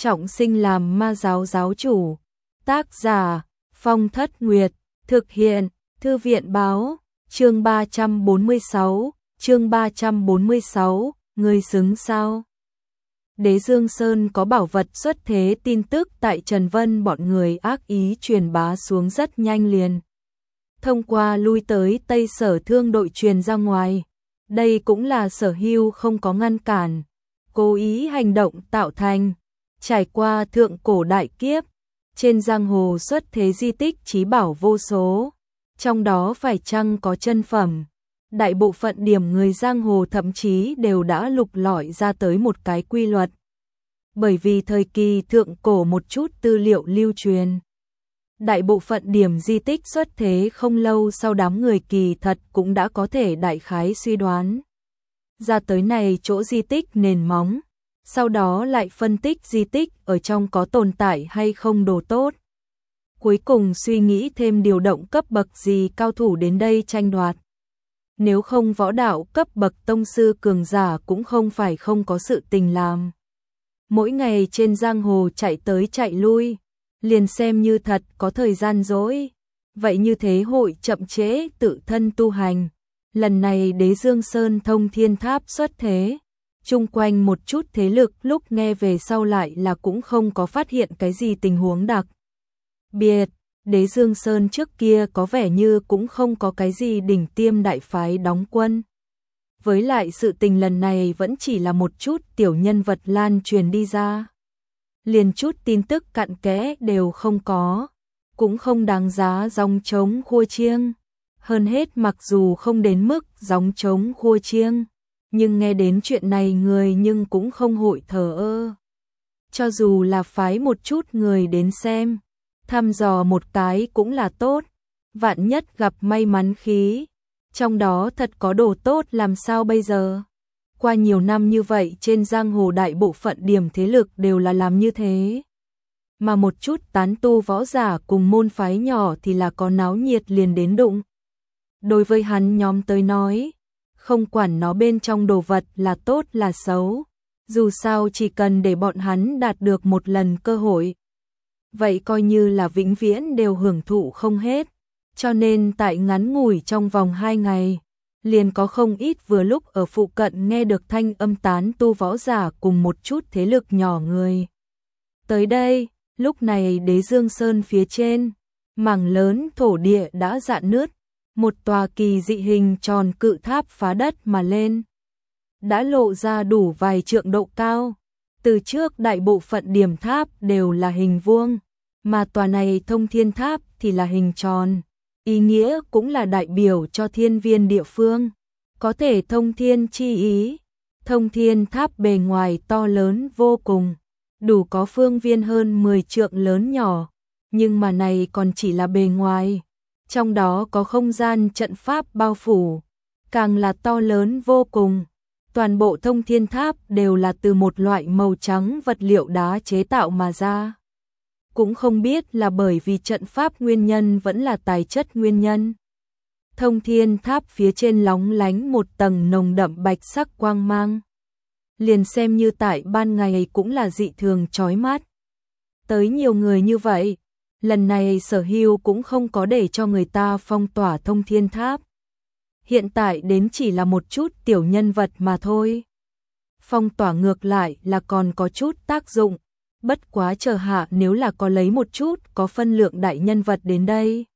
trọng sinh làm ma giáo giáo chủ. Tác giả Phong Thất Nguyệt. Thực hiện Thư viện báo. Chương 346, người xứng sao? Đế Dương Sơn có bảo vật xuất thế tin tức tại Trần Vân bọn người ác ý truyền bá xuống rất nhanh liền. Thông qua lui tới Tây Sở Thương đội truyền ra ngoài. Đây cũng là Sở Hưu không có ngăn cản, cố ý hành động tạo thành. Trải qua thượng cổ đại kiếp, trên giang hồ xuất thế di tích trí bảo vô số, trong đó phải chăng có chân phẩm. Đại bộ phận điểm người giang hồ thậm chí đều đã lục lọi ra tới một cái quy luật. Bởi vì thời kỳ thượng cổ một chút tư liệu lưu truyền, đại bộ phận điểm di tích xuất thế không lâu sau đám người kỳ thật cũng đã có thể đại khái suy đoán ra tới này chỗ di tích nền móng, sau đó lại phân tích di tích ở trong có tồn tại hay không đồ tốt. Cuối cùng suy nghĩ thêm điều động cấp bậc gì cao thủ đến đây tranh đoạt. Nếu không võ đạo cấp bậc tông sư cường giả cũng không phải không có sự tình làm. Mỗi ngày trên giang hồ chạy tới chạy lui, liền xem như thật có thời gian rỗi. Vậy như thế hội chậm trễ tự thân tu hành. Lần này Đế Dương Sơn Thông Thiên Tháp xuất thế, chung quanh một chút thế lực lúc nghe về sau lại là cũng không có phát hiện cái gì tình huống đặc biệt. Đế Dương Sơn trước kia có vẻ như cũng không có cái gì đỉnh tiêm đại phái đóng quân. Với lại sự tình lần này vẫn chỉ là một chút tiểu nhân vật lan truyền đi ra. Liền chút tin tức cặn kẽ đều không có, cũng không đáng giá gióng trống khua chiêng. Hơn hết mặc dù không đến mức gióng trống khua chiêng, nhưng nghe đến chuyện này người nhưng cũng không hội thờ ơ. Cho dù là phái một chút người đến xem, thăm dò một cái cũng là tốt, vạn nhất gặp may mắn khí, trong đó thật có đồ tốt làm sao bây giờ. Qua nhiều năm như vậy trên giang hồ đại bộ phận điểm thế lực đều là làm như thế. Mà một chút tán tu võ giả cùng môn phái nhỏ thì là có náo nhiệt liền đến đụng. Đối với hắn nhóm tới nói, không quản nó bên trong đồ vật là tốt là xấu, dù sao chỉ cần để bọn hắn đạt được một lần cơ hội, vậy coi như là vĩnh viễn đều hưởng thụ không hết. Cho nên tại ngắn ngủi trong vòng 2 ngày, liền có không ít vừa lúc ở phụ cận nghe được thanh âm tán tu võ giả cùng một chút thế lực nhỏ người. Tới đây, lúc này Đế Dương Sơn phía trên, mảng lớn thổ địa đã rạn nứt, một tòa kỳ dị hình tròn cự tháp phá đất mà lên, đã lộ ra đủ vài trượng độ cao. Từ trước đại bộ phận điểm tháp đều là hình vuông, mà tòa này Thông Thiên Tháp thì là hình tròn, ý nghĩa cũng là đại biểu cho thiên viên địa phương, có thể thông thiên chi ý. Thông Thiên Tháp bề ngoài to lớn vô cùng, đủ có phương viên hơn 10 trượng lớn nhỏ, nhưng mà này còn chỉ là bề ngoài, trong đó có không gian trận pháp bao phủ, càng là to lớn vô cùng. Toàn bộ Thông Thiên Tháp đều là từ một loại màu trắng vật liệu đá chế tạo mà ra. Cũng không biết là bởi vì trận pháp nguyên nhân vẫn là tài chất nguyên nhân. Thông Thiên Tháp phía trên lóng lánh một tầng nồng đậm bạch sắc quang mang. Liền xem như tại ban ngày cũng là dị thường chói mắt. Tới nhiều người như vậy, lần này Sở Hưu cũng không có để cho người ta phong tỏa Thông Thiên Tháp. Hiện tại đến chỉ là một chút tiểu nhân vật mà thôi. Phong tỏa ngược lại là còn có chút tác dụng, bất quá chờ hạ nếu là có lấy một chút có phân lượng đại nhân vật đến đây.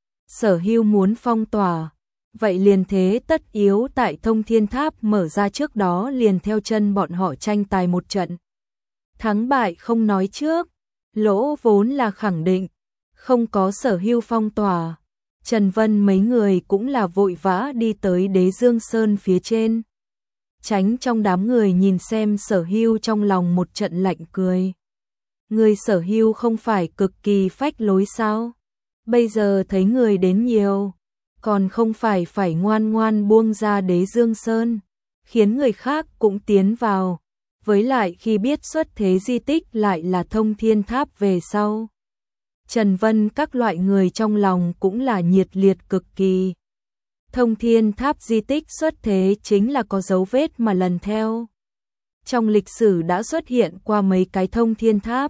Sở Hưu muốn phong tỏa, vậy liền thế tất yếu tại Thông Thiên Tháp mở ra trước đó liền theo chân bọn họ tranh tài một trận. Thắng bại không nói trước, lỗ vốn là khẳng định, không có Sở Hưu phong tỏa. Trần Vân mấy người cũng là vội vã đi tới Đế Dương Sơn phía trên. Tránh trong đám người nhìn xem Sở Hưu trong lòng một trận lạnh cười. Người Sở Hưu không phải cực kỳ phách lối sao? Bây giờ thấy người đến nhiều, còn không phải phải ngoan ngoan buông ra Đế Dương Sơn, khiến người khác cũng tiến vào. Với lại khi biết xuất thế di tích lại là Thông Thiên Tháp về sau, Trần Vân các loại người trong lòng cũng là nhiệt liệt cực kỳ. Thông Thiên Tháp di tích xuất thế chính là có dấu vết mà lần theo. trong lịch sử đã xuất hiện qua mấy cái thông thiên tháp.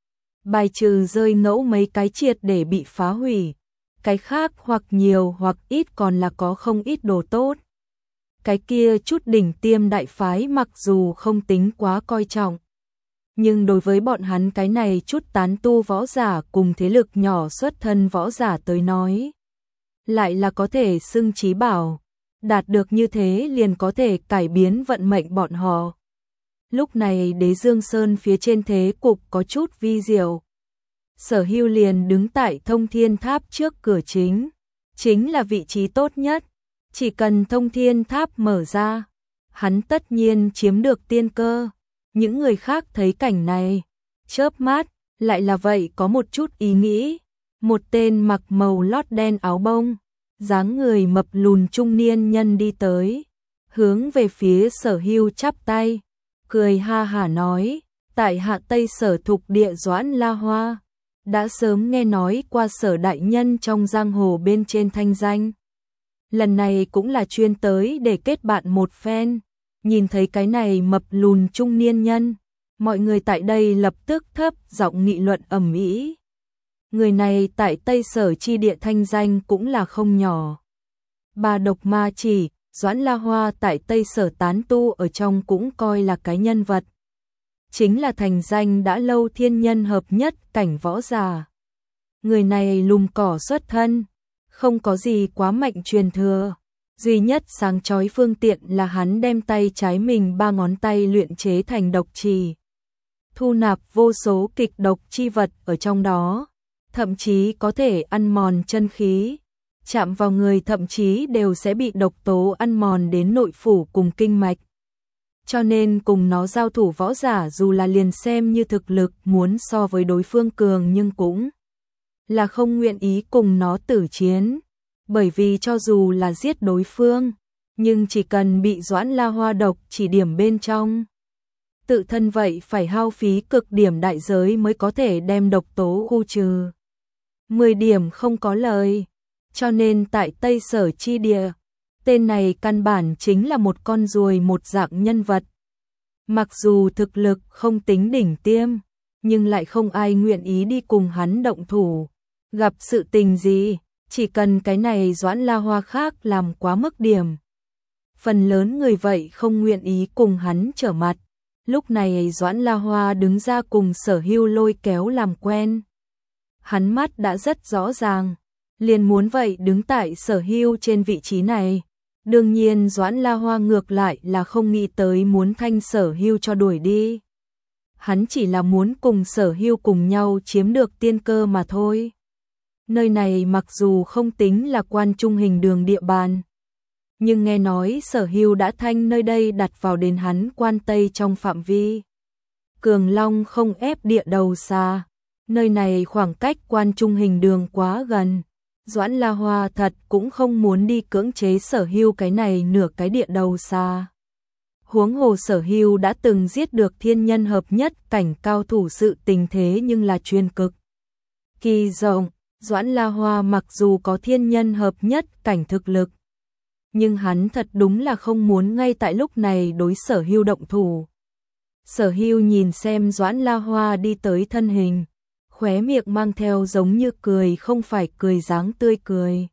Bài trừ rơi ngẫu mấy cái triệt để bị phá hủy, cái khác hoặc nhiều hoặc ít còn là có không ít đồ tốt. Cái kia chút đỉnh tiêm đại phái mặc dù không tính quá coi trọng, nhưng đối với bọn hắn cái này chút tán tu võ giả cùng thế lực nhỏ xuất thân võ giả tới nói, lại là có thể xưng chí bảo, đạt được như thế liền có thể cải biến vận mệnh bọn họ. Lúc này Đế Dương Sơn phía trên thế cục có chút vi diệu. Sở Hưu liền đứng tại Thông Thiên Tháp trước cửa chính là vị trí tốt nhất, chỉ cần Thông Thiên Tháp mở ra, hắn tất nhiên chiếm được tiên cơ. Những người khác thấy cảnh này, chớp mắt, lại là vậy có một chút ý nghĩ. Một tên mặc màu lót đen áo bông, dáng người mập lùn trung niên nhân đi tới, hướng về phía Sở Hưu chắp tay, cười ha hả nói, tại Hạ Tây Sở thuộc địa Doãn La Hoa, đã sớm nghe nói qua Sở đại nhân trong giang hồ bên trên thanh danh. Lần này cũng là chuyên tới để kết bạn một phen. Nhìn thấy cái này mập lùn trung niên nhân, mọi người tại đây lập tức thấp giọng nghị luận ầm ĩ. Người này tại Tây Sở chi địa thanh danh cũng là không nhỏ. Bà độc ma chỉ, Doãn La Hoa tại Tây Sở tán tu ở trong cũng coi là cái nhân vật. Chính là thành danh đã lâu thiên nhân hợp nhất cảnh võ giả. Người này lùm cỏ xuất thân, không có gì quá mạnh truyền thừa. Duy nhất sáng chói phương tiện là hắn đem tay trái mình 3 ngón tay luyện chế thành độc trì, thu nạp vô số kịch độc chi vật ở trong đó, thậm chí có thể ăn mòn chân khí, chạm vào người thậm chí đều sẽ bị độc tố ăn mòn đến nội phủ cùng kinh mạch. Cho nên cùng nó giao thủ võ giả dù là liền xem như thực lực muốn so với đối phương cường nhưng cũng là không nguyện ý cùng nó tử chiến. Bởi vì cho dù là giết đối phương, nhưng chỉ cần bị Doãn La Hoa độc chỉ điểm bên trong, tự thân vậy phải hao phí cực điểm đại giới mới có thể đem độc tố khu trừ. 10 điểm không có lời, cho nên tại Tây Sở chi địa, tên này căn bản chính là một con ruồi một dạng nhân vật. Mặc dù thực lực không tính đỉnh tiêm, nhưng lại không ai nguyện ý đi cùng hắn động thủ. Gặp sự tình gì, chỉ cần cái này Doãn La Hoa khác làm quá mức điểm, phần lớn người vậy không nguyện ý cùng hắn trở mặt. Lúc này Doãn La Hoa đứng ra cùng Sở Hưu lôi kéo làm quen. Hắn mắt đã rất rõ ràng, liền muốn vậy đứng tại Sở Hưu trên vị trí này. Đương nhiên Doãn La Hoa ngược lại là không nghĩ tới muốn thanh Sở Hưu cho đuổi đi. Hắn chỉ là muốn cùng Sở Hưu cùng nhau chiếm được tiên cơ mà thôi. Nơi này mặc dù không tính là Quan Trung Hình Đường địa bàn, nhưng nghe nói Sở Hưu đã thanh nơi đây đặt vào đến hắn Quan Tây trong phạm vi. Cường Long không ép địa đầu xa, nơi này khoảng cách Quan Trung Hình Đường quá gần. Doãn La Hoa thật cũng không muốn đi cưỡng chế Sở Hưu cái này nửa cái địa đầu xa. Huống hồ Sở Hưu đã từng giết được thiên nhân hợp nhất cảnh cao thủ sự tình thế nhưng là chuyên cực kỳ rộng. Doãn La Hoa mặc dù có thiên nhân hợp nhất cảnh thực lực, nhưng hắn thật đúng là không muốn ngay tại lúc này đối Sở Hưu động thủ. Sở Hưu nhìn xem Doãn La Hoa đi tới thân hình, khóe miệng mang theo giống như cười không phải cười dáng tươi cười.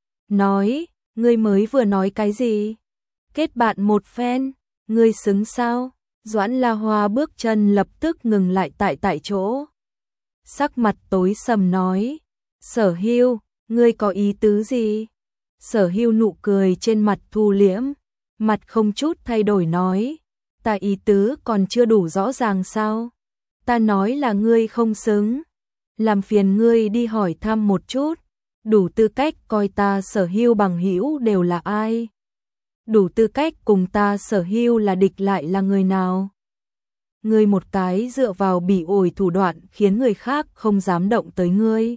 Nói, ngươi mới vừa nói cái gì? Kết bạn một phen, ngươi xứng sao? Doãn La Hoa bước chân lập tức ngừng lại tại chỗ. Sắc mặt tối sầm nói, Sở Hưu, ngươi có ý tứ gì? Sở Hưu nụ cười trên mặt thu liễm, mặt không chút thay đổi nói, ta ý tứ còn chưa đủ rõ ràng sao? Ta nói là ngươi không xứng, làm phiền ngươi đi hỏi thăm một chút, đủ tư cách coi ta Sở Hưu bằng hữu đều là ai? Đủ tư cách cùng ta Sở Hưu là địch lại là người nào? Ngươi một cái dựa vào bỉ ổi thủ đoạn khiến người khác không dám động tới ngươi.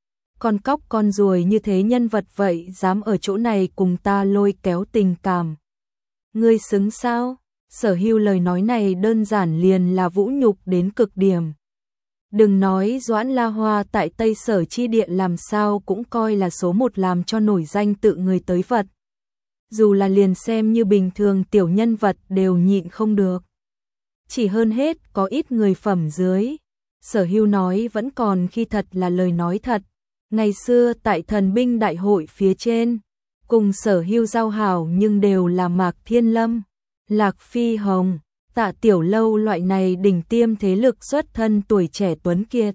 Con cóc con ruồi như thế nhân vật vậy dám ở chỗ này cùng ta lôi kéo tình cảm. Ngươi xứng sao? Sở Hưu lời nói này đơn giản liền là vũ nhục đến cực điểm. Đừng nói Doãn La Hoa tại Tây Sở chi địa làm sao cũng coi là số một làm cho nổi danh tự người tới vật. Dù là liền xem như bình thường tiểu nhân vật đều nhịn không được. chỉ hơn hết có ít người phẩm dưới. Sở Hưu nói vẫn còn khi thật là lời nói thật. Ngày xưa tại thần binh đại hội phía trên, cùng Sở Hưu giao hảo nhưng đều là Mạc Thiên Lâm, Lạc Phi Hồng, Tạ Tiểu Lâu loại này đỉnh tiêm thế lực xuất thân tuổi trẻ tuấn kiệt.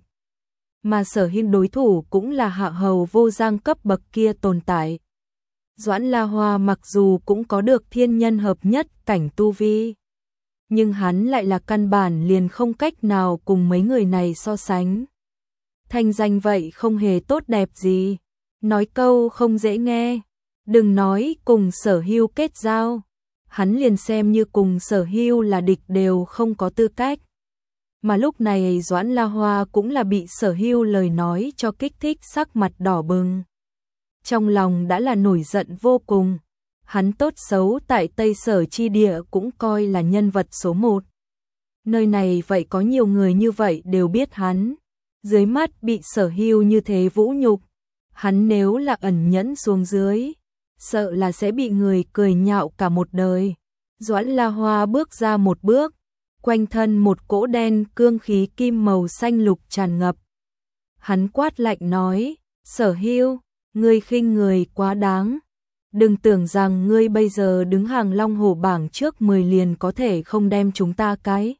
Mà Sở Hưu đối thủ cũng là hạ hầu vô giang cấp bậc kia tồn tại. Doãn La Hoa mặc dù cũng có được thiên nhân hợp nhất cảnh tu vi, nhưng hắn lại là căn bản liền không cách nào cùng mấy người này so sánh. Thanh danh vậy không hề tốt đẹp gì, nói câu không dễ nghe, đừng nói cùng Sở Hưu kết giao, hắn liền xem như cùng Sở Hưu là địch đều không có tư cách. Mà lúc này Doãn La Hoa cũng là bị Sở Hưu lời nói cho kích thích sắc mặt đỏ bừng. Trong lòng đã là nổi giận vô cùng, hắn tốt xấu tại Tây Sở chi địa cũng coi là nhân vật số 1. Nơi này vậy có nhiều người như vậy đều biết hắn, dưới mắt bị Sở Hưu như thế vũ nhục, hắn nếu là ẩn nhẫn xuống dưới, sợ là sẽ bị người cười nhạo cả một đời. Doãn La Hoa bước ra một bước, quanh thân một cỗ đen cương khí kim màu xanh lục tràn ngập. Hắn quát lạnh nói, Sở Hưu, ngươi khinh người quá đáng. Đừng tưởng rằng ngươi bây giờ đứng hàng long hổ bảng trước 10 liền có thể không đem chúng ta cái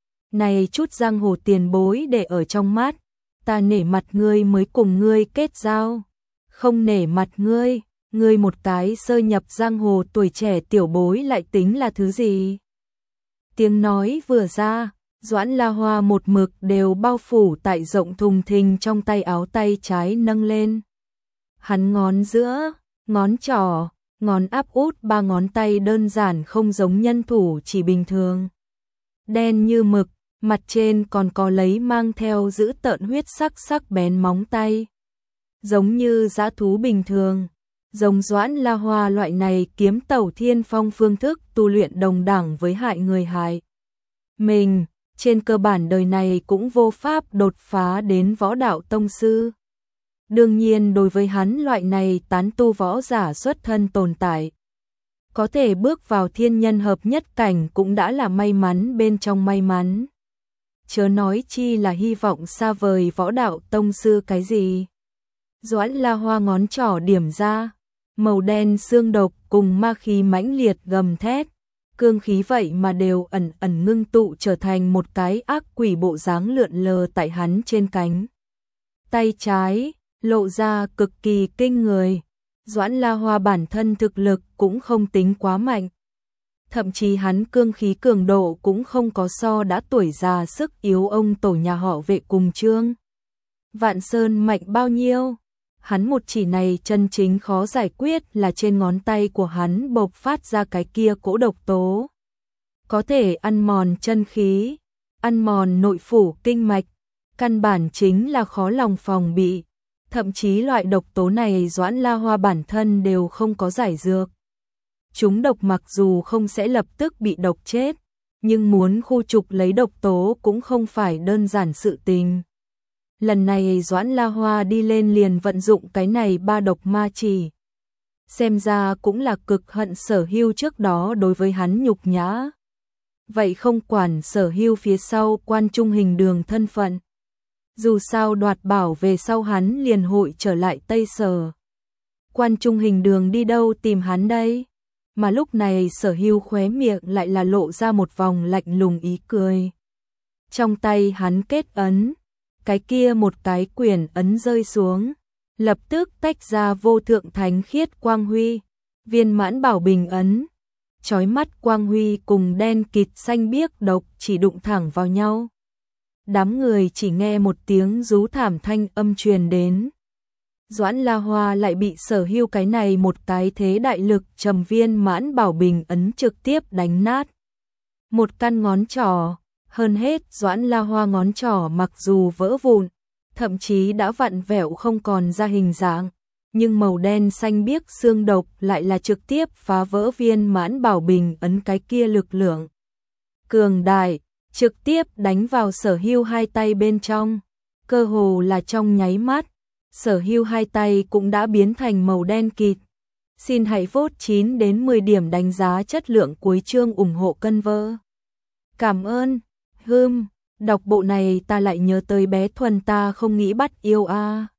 này chút giang hồ tiền bối để ở trong mắt. Ta nể mặt ngươi mới cùng ngươi kết giao, không nể mặt ngươi, ngươi một cái sơ nhập giang hồ tuổi trẻ tiểu bối lại tính là thứ gì? Tiếng nói vừa ra, Doãn La Hoa một mực đều bao phủ tại rộng thùng thình trong tay áo tay trái nâng lên. Hắn ngón giữa, ngón trỏ, ngón áp út 3 ngón tay đơn giản không giống nhân thủ chỉ bình thường. Đen như mực, mặt trên còn có lấy mang theo giữ tợn huyết sắc sắc bén móng tay. Giống như dã thú bình thường, giống Doãn La Hoa loại này kiếm tẩu thiên phong phương thức tu luyện đồng đẳng với hại người hại mình, trên cơ bản đời này cũng vô pháp đột phá đến võ đạo tông sư. Đương nhiên đối với hắn loại này tán tu võ giả xuất thân tồn tại, có thể bước vào thiên nhân hợp nhất cảnh cũng đã là may mắn bên trong may mắn. Chớ nói chi là hy vọng xa vời võ đạo tông sư cái gì. Doãn La Hoa ngón trỏ điểm ra, màu đen xương độc cùng ma khí mãnh liệt gầm thét, cương khí vậy mà đều ẩn ẩn ngưng tụ trở thành một cái ác quỷ bộ dáng lượn lờ tại hắn trên cánh tay trái, lộ ra cực kỳ kinh người. Doãn La Hoa bản thân thực lực cũng không tính quá mạnh, thậm chí hắn cương khí cường độ cũng không có so đã tuổi già sức yếu ông tổ nhà họ Vệ cùng Trương Vạn Sơn mạnh bao nhiêu. Hắn một chỉ này chân chính khó giải quyết là trên ngón tay của hắn bộc phát ra cái kia cỗ độc tố, có thể ăn mòn chân khí, ăn mòn nội phủ kinh mạch, căn bản chính là khó lòng phòng bị. Thậm chí loại độc tố này Doãn La Hoa bản thân đều không có giải dược. Chúng độc mặc dù không sẽ lập tức bị độc chết, nhưng muốn khu trục lấy độc tố cũng không phải đơn giản sự tình. Lần này Doãn La Hoa đi lên liền vận dụng cái này 3 độc ma chỉ. Xem ra cũng là cực hận Sở Hưu trước đó đối với hắn nhục nhã. Vậy không quản Sở Hưu phía sau Quan Trung Hình Đường thân phận. Dù sao đoạt bảo về sau hắn liền hội trở lại Tây Sở. Quan Trung Hình Đường đi đâu tìm hắn đây? Mà lúc này Sở Hưu khóe miệng lại là lộ ra một vòng lạnh lùng ý cười. Trong tay hắn kết ấn, cái kia một cái quyền ấn rơi xuống, lập tức tách ra vô thượng thánh khiết quang huy, viên mãn bảo bình ấn. Chói mắt quang huy cùng đen kịt xanh biếc độc chỉ đụng thẳng vào nhau. Đám người chỉ nghe một tiếng rú thảm thanh âm truyền đến. Doãn La Hoa lại bị Sở Hưu cái này một cái thế đại lực trầm viên mãn bảo bình ấn trực tiếp đánh nát. Một căn ngón trỏ, hơn hết Doãn La Hoa ngón trỏ mặc dù vỡ vụn, thậm chí đã vặn vẹo không còn ra hình dạng, nhưng màu đen xanh biếc xương độc lại là trực tiếp phá vỡ viên mãn bảo bình ấn cái kia lực lượng cường đại, trực tiếp đánh vào Sở Hưu hai tay bên trong, cơ hồ là trong nháy mắt, Sở Hưu hai tay cũng đã biến thành màu đen kịt. Xin hãy vote 9 đến 10 điểm đánh giá chất lượng cuối chương ủng hộ Conver. Cảm ơn. Đọc bộ này ta lại nhớ tới bé Thuần, ta không nghĩ bắt yêu a.